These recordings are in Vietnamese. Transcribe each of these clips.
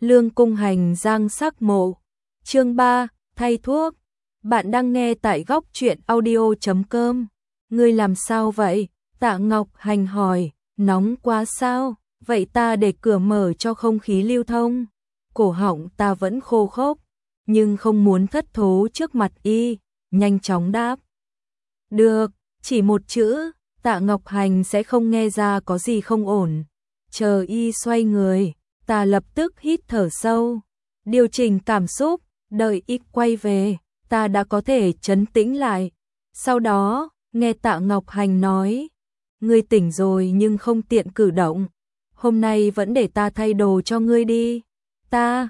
Lương Cung Hành giang sắc mộ. Chương 3, thay thuốc. Bạn đang nghe tại góc truyện audio.com. Ngươi làm sao vậy? Tạ Ngọc Hành hỏi. Nóng quá sao? Vậy ta để cửa mở cho không khí lưu thông. Cổ họng ta vẫn khô khốc, nhưng không muốn thất thố trước mặt y, nhanh chóng đáp. Được, chỉ một chữ, Tạ Ngọc Hành sẽ không nghe ra có gì không ổn. Chờ y xoay người, ta lập tức hít thở sâu, điều chỉnh cảm xúc, đợi y quay về, ta đã có thể trấn tĩnh lại. Sau đó, nghe Tạ Ngọc Hành nói, ngươi tỉnh rồi nhưng không tiện cử động, hôm nay vẫn để ta thay đồ cho ngươi đi. Ta,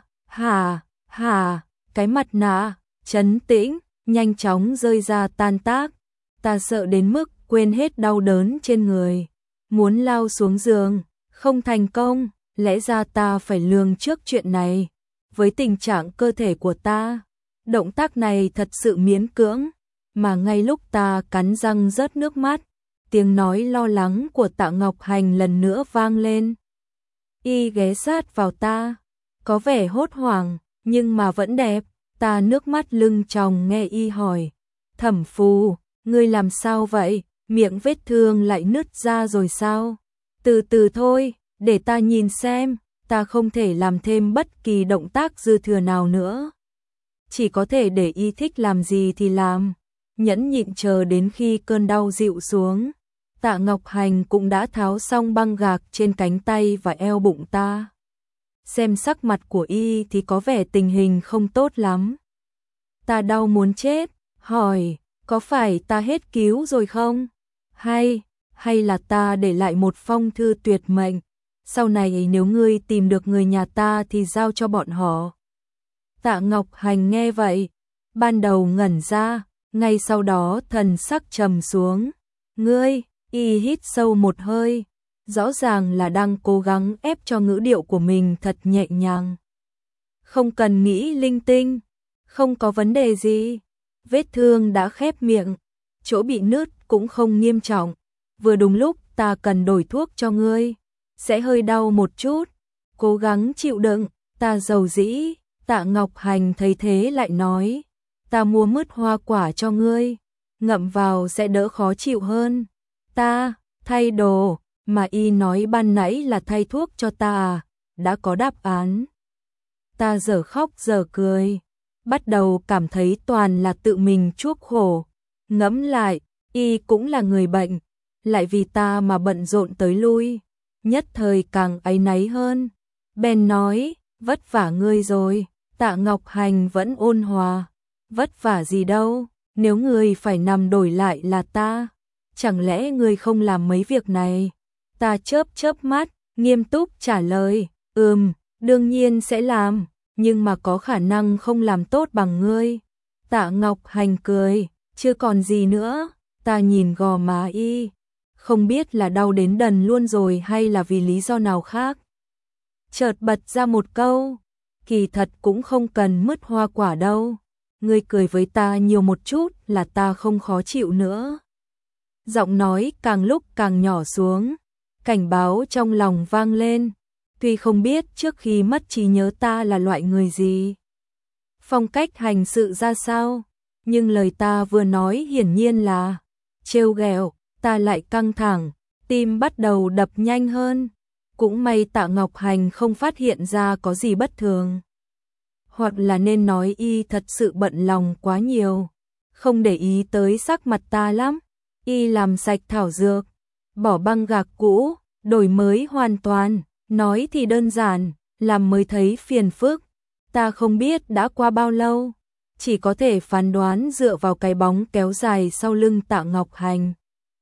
hả, cái mặt nạ, trấn tĩnh, nhanh chóng rơi ra tan tác. Ta sợ đến mức quên hết đau đớn trên người, muốn lao xuống giường, không thành công, lẽ ra ta phải lường trước chuyện này. Với tình trạng cơ thể của ta, động tác này thật sự miễn cưỡng, mà ngay lúc ta cắn răng rớt nước mắt, tiếng nói lo lắng của Tạ Ngọc Hành lần nữa vang lên. Y ghé sát vào ta, có vẻ hốt hoảng, nhưng mà vẫn đẹp. Ta nước mắt lưng tròng nghe y hỏi, Thẩm Phù, ngươi làm sao vậy? Miệng vết thương lại nứt ra rồi sao? Từ từ thôi, để ta nhìn xem. Ta không thể làm thêm bất kỳ động tác dư thừa nào nữa, chỉ có thể để y thích làm gì thì làm, nhẫn nhịn chờ đến khi cơn đau dịu xuống. Tạ Ngọc Hành cũng đã tháo xong băng gạc trên cánh tay và eo bụng ta. Xem sắc mặt của y thì có vẻ tình hình không tốt lắm. Ta đau muốn chết, hỏi, có phải ta hết cứu rồi không? Hay là ta để lại một phong thư tuyệt mệnh, sau này nếu ngươi tìm được người nhà ta thì giao cho bọn họ. Tạ Ngọc Hành nghe vậy, ban đầu ngẩn ra, ngay sau đó thần sắc trầm xuống. Ngươi, y hít sâu một hơi, rõ ràng là đang cố gắng ép cho ngữ điệu của mình thật nhẹ nhàng. Không cần nghĩ linh tinh, không có vấn đề gì, vết thương đã khép miệng, chỗ bị nứt cũng không nghiêm trọng, vừa đúng lúc ta cần đổi thuốc cho ngươi, sẽ hơi đau một chút, cố gắng chịu đựng. Ta dầu dĩ. Tạ Ngọc Hành thấy thế lại nói, ta mua mứt hoa quả cho ngươi, ngậm vào sẽ đỡ khó chịu hơn. Ta, thay đồ, mà y nói ban nãy là thay thuốc cho ta à? Đã có đáp án. Ta dở khóc dở cười, bắt đầu cảm thấy toàn là tự mình chuốc khổ. Ngẫm lại, y cũng là người bệnh, lại vì ta mà bận rộn tới lui, nhất thời càng áy náy hơn. Bèn nói, vất vả ngươi rồi. Tạ Ngọc Hành vẫn ôn hòa, vất vả gì đâu, nếu ngươi phải nằm đổi lại là ta, chẳng lẽ ngươi không làm mấy việc này? Ta chớp mắt, nghiêm túc trả lời, đương nhiên sẽ làm, nhưng mà có khả năng không làm tốt bằng ngươi. Tạ Ngọc Hành cười, chưa còn gì nữa. Ta nhìn gò má y, không biết là đau đến đần luôn rồi hay là vì lý do nào khác. Chợt bật ra một câu, kỳ thật cũng không cần mứt hoa quả đâu, ngươi cười với ta nhiều một chút là ta không khó chịu nữa. Giọng nói càng lúc càng nhỏ xuống, cảnh báo trong lòng vang lên, tuy không biết trước khi mất trí nhớ ta là loại người gì, phong cách hành sự ra sao, nhưng lời ta vừa nói hiển nhiên là trêu ghẹo. Ta lại căng thẳng, tim bắt đầu đập nhanh hơn. Cũng may Tạ Ngọc Hành không phát hiện ra có gì bất thường. Hoặc là nên nói y thật sự bận lòng quá nhiều, không để ý tới sắc mặt ta lắm. Y làm sạch thảo dược, bỏ băng gạc cũ, đổi mới hoàn toàn, nói thì đơn giản, làm mới thấy phiền phức. Ta không biết đã qua bao lâu, chỉ có thể phán đoán dựa vào cái bóng kéo dài sau lưng Tạ Ngọc Hành.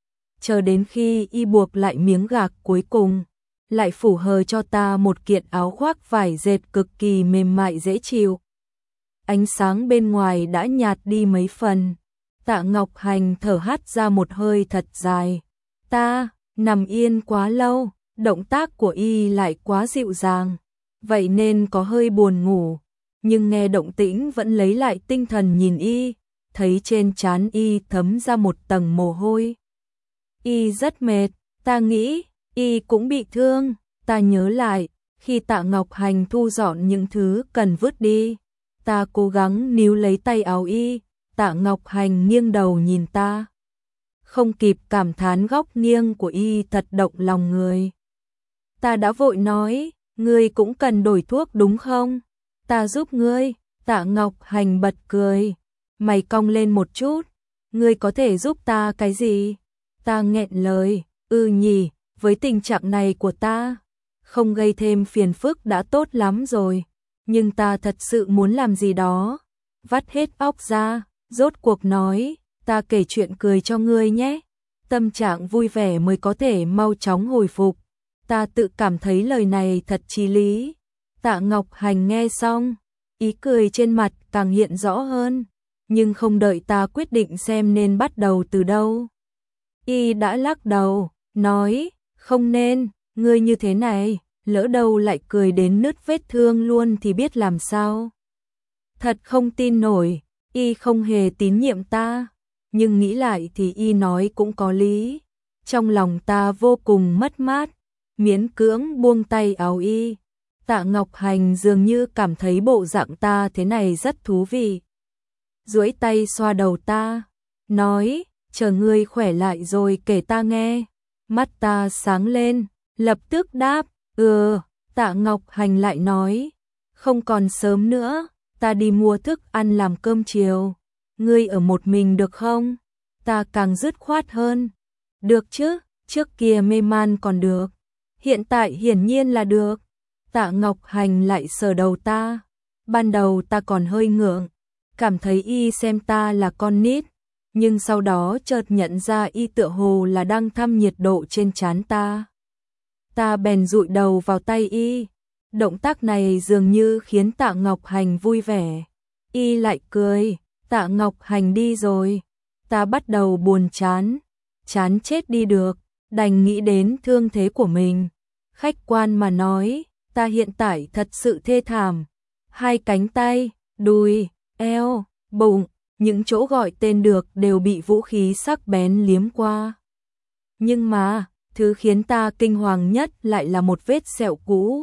Chờ đến khi y buộc lại miếng gạc cuối cùng, lại phủ hờ cho ta một kiện áo khoác vải dệt cực kỳ mềm mại dễ chịu. Ánh sáng bên ngoài đã nhạt đi mấy phần. Tạ Ngọc Hành thở hắt ra một hơi thật dài. Ta nằm yên quá lâu, động tác của y lại quá dịu dàng, vậy nên có hơi buồn ngủ, nhưng nghe động tĩnh vẫn lấy lại tinh thần nhìn y, thấy trên trán y thấm ra một tầng mồ hôi. Y rất mệt, ta nghĩ y cũng bị thương. Ta nhớ lại, Khi Tạ Ngọc Hành thu dọn những thứ cần vứt đi, ta cố gắng níu lấy tay áo y, Tạ Ngọc Hành nghiêng đầu nhìn ta. Không kịp cảm thán góc nghiêng của y thật động lòng người. Ta đã vội nói, ngươi cũng cần đổi thuốc đúng không? Ta giúp ngươi. Tạ Ngọc Hành bật cười, mày cong lên một chút, ngươi có thể giúp ta cái gì? Ta nghẹn lời, nhỉ, với tình trạng này của ta, không gây thêm phiền phức đã tốt lắm rồi, nhưng ta thật sự muốn làm gì đó. Vắt hết óc ra, rốt cuộc nói, ta kể chuyện cười cho ngươi nhé. Tâm trạng vui vẻ mới có thể mau chóng hồi phục. Ta tự cảm thấy lời này thật chí lý. Tạ Ngọc Hành nghe xong, ý cười trên mặt càng hiện rõ hơn, nhưng không đợi ta quyết định xem nên bắt đầu từ đâu. Y đã lắc đầu, nói, không nên, ngươi như thế này, lỡ đâu lại cười đến nứt vết thương luôn thì biết làm sao. Thật không tin nổi, Y không hề tín nhiệm ta, nhưng nghĩ lại thì Y nói cũng có lý. Trong lòng ta vô cùng mất mát, miễn cưỡng buông tay áo Y. Tạ Ngọc Hành dường như cảm thấy bộ dạng ta thế này rất thú vị. Duỗi tay xoa đầu ta, nói, chờ ngươi khỏe lại rồi kể ta nghe. Mắt ta sáng lên, lập tức đáp, Tạ Ngọc Hành lại nói, không còn sớm nữa, ta đi mua thức ăn làm cơm chiều. Ngươi ở một mình được không? Ta càng dứt khoát hơn. Được chứ, trước kia mê man còn được. Hiện tại hiển nhiên là được. Tạ Ngọc Hành lại sờ đầu ta. Ban đầu ta còn hơi ngượng, cảm thấy Y xem ta là con nít, nhưng sau đó chợt nhận ra Y tựa hồ là đang thăm nhiệt độ trên trán ta. Ta bèn dụi đầu vào tay Y. Động tác này dường như khiến Tạ Ngọc Hành vui vẻ. Y lại cười, Tạ Ngọc Hành đi rồi. Ta bắt đầu buồn chán chết đi được, đành nghĩ đến thương thế của mình. Khách quan mà nói, ta hiện tại thật sự thê thảm. Hai cánh tay, đùi, eo, bụng, những chỗ gọi tên được đều bị vũ khí sắc bén liếm qua. Nhưng mà, thứ khiến ta kinh hoàng nhất lại là một vết sẹo cũ.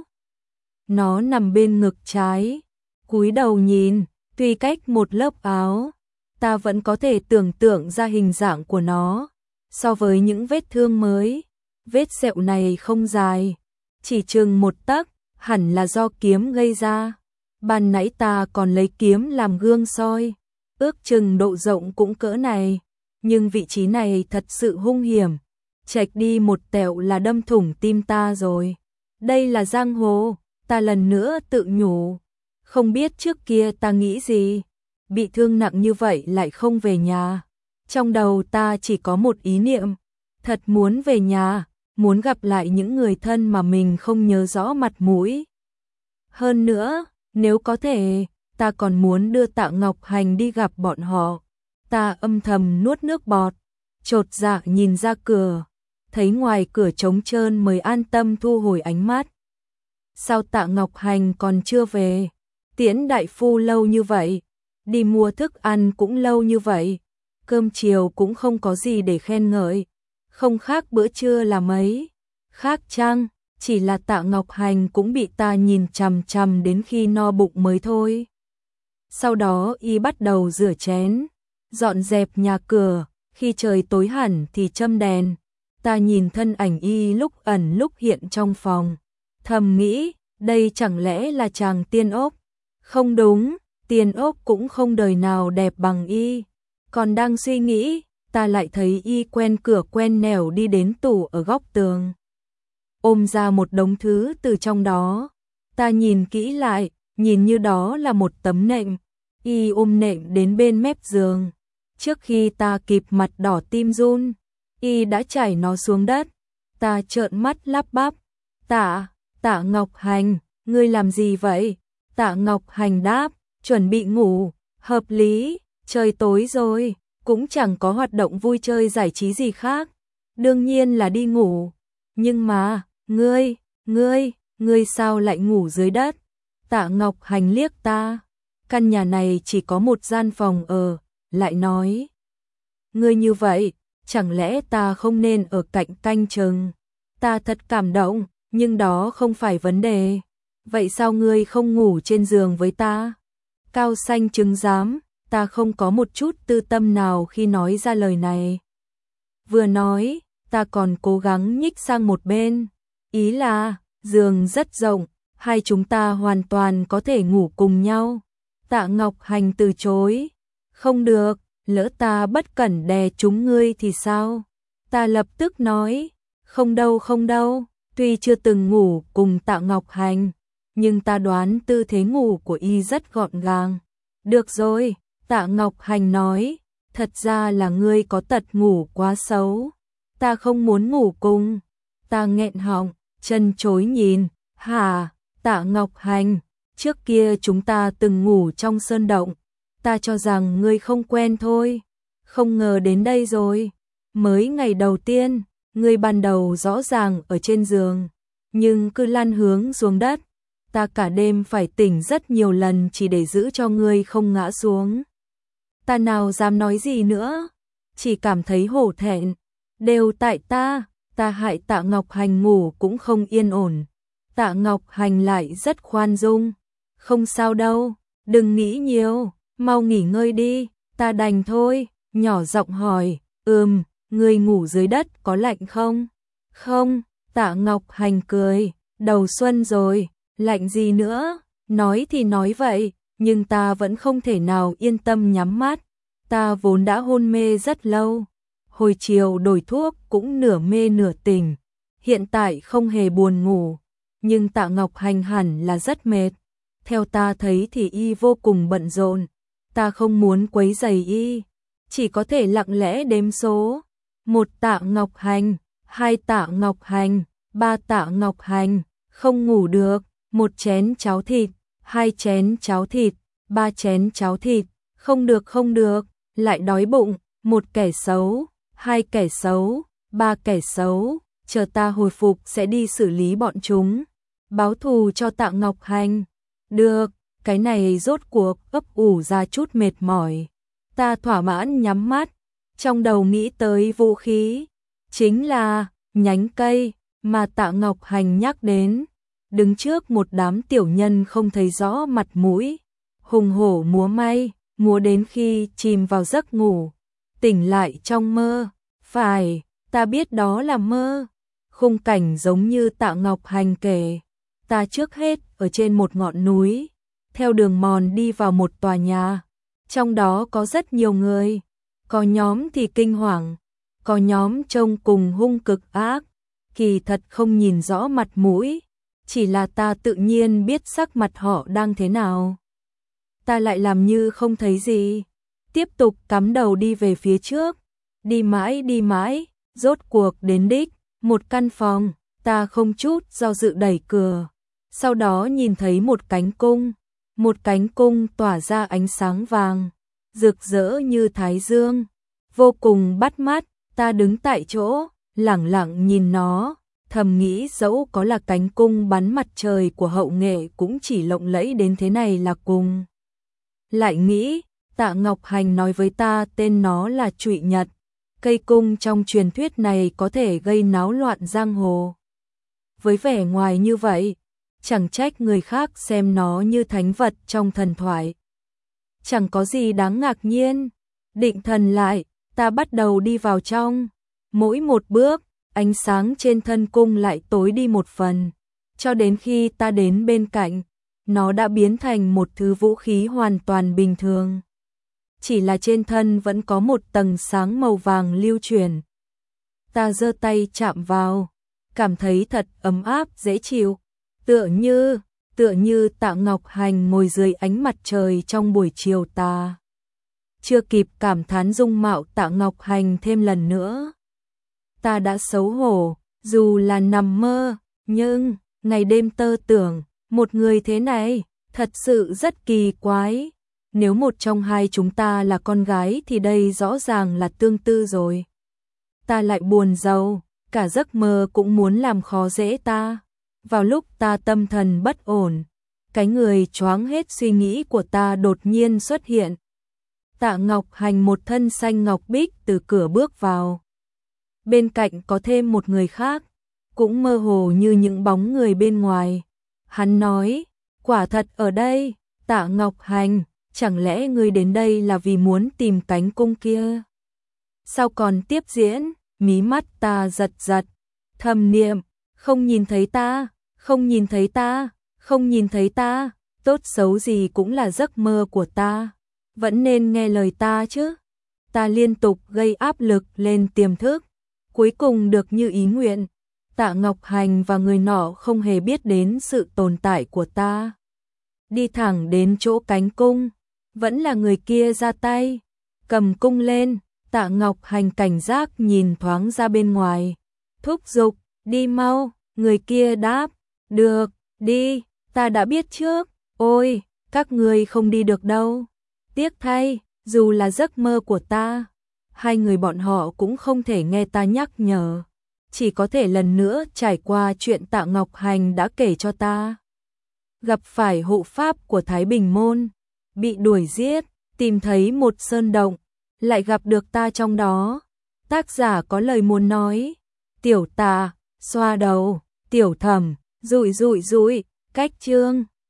Nó nằm bên ngực trái. Cúi đầu nhìn, tuy cách một lớp áo, ta vẫn có thể tưởng tượng ra hình dạng của nó. So với những vết thương mới, vết sẹo này không dài, chỉ chừng 1 tấc, hẳn là do kiếm gây ra. Ban nãy ta còn lấy kiếm làm gương soi, ước chừng độ rộng cũng cỡ này, nhưng vị trí này thật sự hung hiểm. Chệch đi một tẹo là đâm thủng tim ta rồi. Đây là giang hồ, ta lần nữa tự nhủ. Không biết trước kia ta nghĩ gì, bị thương nặng như vậy lại không về nhà. Trong đầu ta chỉ có một ý niệm, thật muốn về nhà, muốn gặp lại những người thân mà mình không nhớ rõ mặt mũi. Hơn nữa, nếu có thể, ta còn muốn đưa Tạ Ngọc Hành đi gặp bọn họ. Ta âm thầm nuốt nước bọt, chột dạ nhìn ra cửa, thấy ngoài cửa trống trơn mới an tâm thu hồi ánh mắt. Sao Tạ Ngọc Hành còn chưa về? Tiễn đại phu lâu như vậy, đi mua thức ăn cũng lâu như vậy, cơm chiều cũng không có gì để khen ngợi, không khác bữa trưa là mấy. Khác chăng, chỉ là Tạ Ngọc Hành cũng bị ta nhìn chằm chằm đến khi no bụng mới thôi. Sau đó Y bắt đầu rửa chén, dọn dẹp nhà cửa, khi trời tối hẳn thì châm đèn. Ta nhìn thân ảnh Y lúc ẩn lúc hiện trong phòng, thầm nghĩ, đây chẳng lẽ là chàng tiên ốc? Không đúng, tiên ốc cũng không đời nào đẹp bằng Y. Còn đang suy nghĩ, ta lại thấy Y quen cửa quen nẻo đi đến tủ ở góc tường, ôm ra một đống thứ từ trong đó. Ta nhìn kỹ lại, nhìn như đó là một tấm nệm. Y ôm nệm đến bên mép giường. Trước khi ta kịp mặt đỏ tim run, Y đã chảy nó xuống đất. Ta trợn mắt lắp bắp, Tạ Ngọc Hành, ngươi làm gì vậy? Tạ Ngọc Hành đáp, chuẩn bị ngủ. Hợp lý, trời tối rồi, cũng chẳng có hoạt động vui chơi giải trí gì khác, đương nhiên là đi ngủ. Nhưng mà, ngươi sao lại ngủ dưới đất? Tạ Ngọc Hành liếc ta, căn nhà này chỉ có một gian phòng ở, lại nói, ngươi như vậy, chẳng lẽ ta không nên ở cạnh canh chừng? Ta thật cảm động, nhưng đó không phải vấn đề. vậy sao ngươi không ngủ trên giường với ta? Cao xanh chứng giám, ta không có một chút tư tâm nào khi nói ra lời này. Vừa nói, ta còn cố gắng nhích sang một bên. Ý là, giường rất rộng, hai chúng ta hoàn toàn có thể ngủ cùng nhau. Tạ Ngọc Hành từ chối. Không được, lỡ ta bất cẩn đè trúng ngươi thì sao? Ta lập tức nói, không đâu, tuy chưa từng ngủ cùng Tạ Ngọc Hành, nhưng ta đoán tư thế ngủ của y rất gọn gàng. Được rồi, Tạ Ngọc Hành nói, thật ra là ngươi có tật ngủ quá xấu. Ta không muốn ngủ cùng. Ta nghẹn họng, chân chối nhìn, hả, Tạ Ngọc Hành, trước kia chúng ta từng ngủ trong sơn động. Ta cho rằng ngươi không quen thôi, không ngờ đến đây rồi. Mới ngày đầu tiên, ngươi ban đầu rõ ràng ở trên giường, nhưng cứ lăn hướng xuống đất. Ta cả đêm phải tỉnh rất nhiều lần chỉ để giữ cho ngươi không ngã xuống. Ta nào dám nói gì nữa, chỉ cảm thấy hổ thẹn. Đều tại ta hại Tạ Ngọc Hành ngủ cũng không yên ổn. Tạ Ngọc Hành lại rất khoan dung. Không sao đâu, đừng nghĩ nhiều, mau nghỉ ngơi đi, ta đành thôi. Nhỏ giọng hỏi, ngươi ngủ dưới đất có lạnh không? Không, Tạ Ngọc Hành cười, đầu xuân rồi, lạnh gì nữa, nói thì nói vậy, nhưng ta vẫn không thể nào yên tâm nhắm mắt. Ta vốn đã hôn mê rất lâu, hồi chiều đổi thuốc cũng nửa mê nửa tỉnh, hiện tại không hề buồn ngủ, nhưng Tạ Ngọc Hành hẳn là rất mệt. Theo ta thấy thì y vô cùng bận rộn, ta không muốn quấy rầy y, chỉ có thể lặng lẽ đếm số. 1 Tạ Ngọc Hành, 2 Tạ Ngọc Hành, 3 Tạ Ngọc Hành, không ngủ được, 1 chén cháo thịt, 2 chén cháo thịt, 3 chén cháo thịt, không được, lại đói bụng, 1 kẻ xấu, 2 kẻ xấu, 3 kẻ xấu, chờ ta hồi phục sẽ đi xử lý bọn chúng, báo thù cho Tạ Ngọc Hành. Được, cái này rốt cuộc ấp ủ ra chút mệt mỏi. Ta thỏa mãn nhắm mắt, trong đầu nghĩ tới vũ khí, chính là nhánh cây mà Tạ Ngọc Hành nhắc đến. Đứng trước một đám tiểu nhân không thấy rõ mặt mũi, hùng hổ múa may, múa đến khi chìm vào giấc ngủ, tỉnh lại trong mơ. Phải, ta biết đó là mơ. Khung cảnh giống như Tạ Ngọc Hành kể, ta trước hết ở trên một ngọn núi, theo đường mòn đi vào một tòa nhà, trong đó có rất nhiều người, có nhóm thì kinh hoàng, có nhóm trông cùng hung cực ác, kỳ thật không nhìn rõ mặt mũi, chỉ là ta tự nhiên biết sắc mặt họ đang thế nào. Ta lại làm như không thấy gì, tiếp tục cắm đầu đi về phía trước, đi mãi, rốt cuộc đến đích, một căn phòng, ta không chút do dự đẩy cửa, sau đó nhìn thấy một cánh cung tỏa ra ánh sáng vàng, rực rỡ như thái dương, vô cùng bắt mắt. Ta đứng tại chỗ, lẳng lặng nhìn nó, thầm nghĩ dẫu có là cánh cung bắn mặt trời của Hậu Nghệ cũng chỉ lộng lẫy đến thế này là cùng. Lại nghĩ, Tạ Ngọc Hành nói với ta tên nó là Trụy Nhật, cây cung trong truyền thuyết này có thể gây náo loạn giang hồ. Với vẻ ngoài như vậy, chẳng trách người khác xem nó như thánh vật trong thần thoại. Chẳng có gì đáng ngạc nhiên, định thần lại, ta bắt đầu đi vào trong. Mỗi một bước, ánh sáng trên thân cung lại tối đi một phần, cho đến khi ta đến bên cạnh, nó đã biến thành một thứ vũ khí hoàn toàn bình thường. Chỉ là trên thân vẫn có một tầng sáng màu vàng lưu chuyển. Ta giơ tay chạm vào, cảm thấy thật ấm áp dễ chịu, tựa như Tạ Ngọc Hành ngồi dưới ánh mặt trời trong buổi chiều tà. Chưa kịp cảm thán dung mạo Tạ Ngọc Hành thêm lần nữa, ta đã xấu hổ, dù là nằm mơ, nhưng ngày đêm tơ tưởng, một người thế này, thật sự rất kỳ quái. Nếu một trong hai chúng ta là con gái thì đây rõ ràng là tương tư rồi. Ta lại buồn rầu, cả giấc mơ cũng muốn làm khó dễ ta. Vào lúc ta tâm thần bất ổn, cái người choáng hết suy nghĩ của ta đột nhiên xuất hiện. Tạ Ngọc Hành một thân xanh ngọc bích từ cửa bước vào. Bên cạnh có thêm một người khác, cũng mơ hồ như những bóng người bên ngoài. Hắn nói, quả thật ở đây, Tạ Ngọc Hành, chẳng lẽ ngươi đến đây là vì muốn tìm cánh cung kia? Sao còn tiếp diễn? Mí mắt ta giật giật, thầm niệm, không nhìn thấy ta, không nhìn thấy ta, không nhìn thấy ta, tốt xấu gì cũng là giấc mơ của ta, vẫn nên nghe lời ta chứ. Ta liên tục gây áp lực lên tiềm thức, cuối cùng được như ý nguyện. Tạ Ngọc Hành và người nọ không hề biết đến sự tồn tại của ta. Đi thẳng đến chỗ cánh cung, vẫn là người kia ra tay, cầm cung lên. Tạ Ngọc Hành cảnh giác nhìn thoáng ra bên ngoài, thúc giục, đi mau. Người kia đáp, được, đi, ta đã biết trước. Ôi, các ngươi không đi được đâu. Tiếc thay, dù là giấc mơ của ta, hai người bọn họ cũng không thể nghe ta nhắc nhở, chỉ có thể lần nữa trải qua chuyện Tạ Ngọc Hành đã kể cho ta. Gặp phải hộ pháp của Thái Bình Môn, bị đuổi giết, tìm thấy một sơn động, lại gặp được ta trong đó. Tác giả có lời muốn nói. Tiểu Tạ, xoa đầu, Tiểu Thẩm, rụi rụi rụi, cách chương.